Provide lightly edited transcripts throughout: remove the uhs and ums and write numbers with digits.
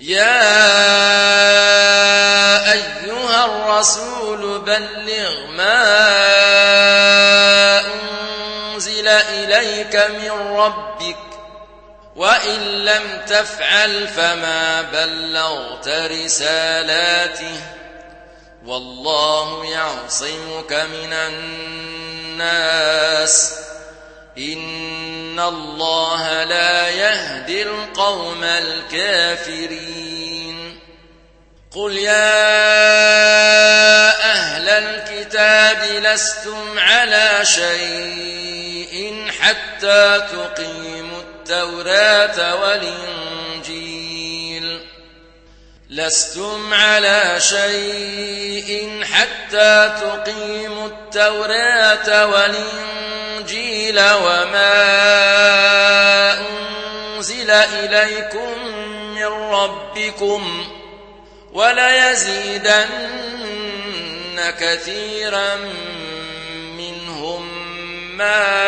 يا أيها الرسول بلغ ما أنزل إليك من ربك وإن لم تفعل فما بلغت رسالاته والله يعصمك من الناس إن الله لا يهدي القوم الكافرين قل يا أهل الكتاب لستم على شيء حتى تقيموا التوراة والإنجيل لستم على شيء حتى تقيموا التوراة والإنجيل وما أنزل إليكم من ربكم وليزيدن كثيرا منهم ما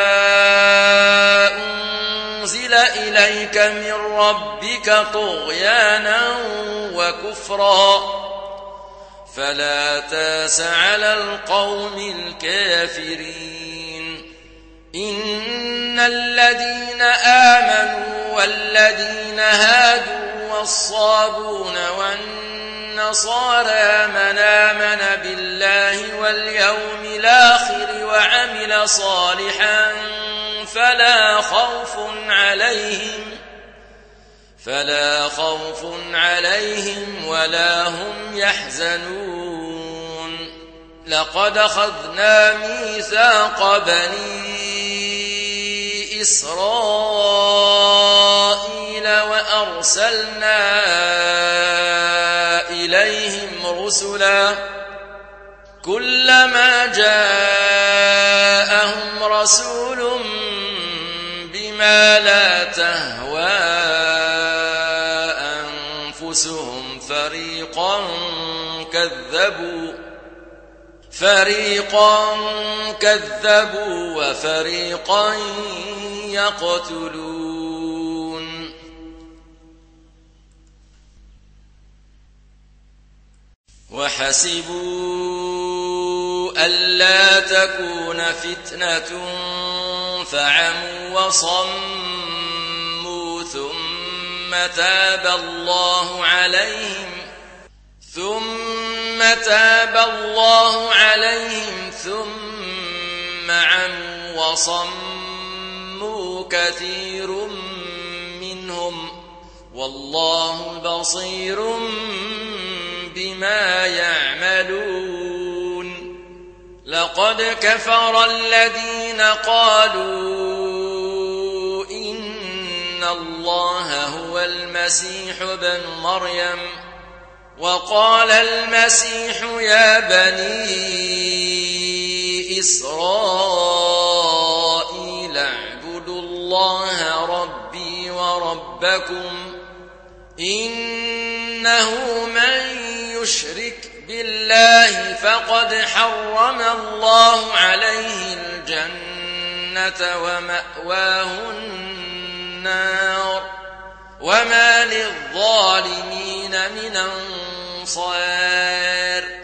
أنزل إليك من ربك طغيانا وكفرا فلا تاس على القوم الكافرين إن الذين آمنوا والذين هادوا والصابون والنصارى من آمن بالله واليوم الآخر وعمل صالحا فلا خوف عليهم ولا هم يحزنون لقد أخذنا ميثاق بني إسرائيل وأرسلنا إليهم رسلا كلما جاءهم رسول بما لا تهوى أنفسهم فريقا كذبوا وفريقا يقتلون وحسبوا ألا تكون فتنة فعموا وصموا ثم تاب الله عليهم ثم عموا وصموا كثير منهم والله بصير بما يعملون لقد كفر الذين قالوا إن الله هو المسيح ابن مريم وقال المسيح يا بني إسرائيل اعبدوا الله ربي وربكم إنه من يشرك بالله فقد حرم الله عليه الجنة ومأواه النار وما للظالمين من أنصار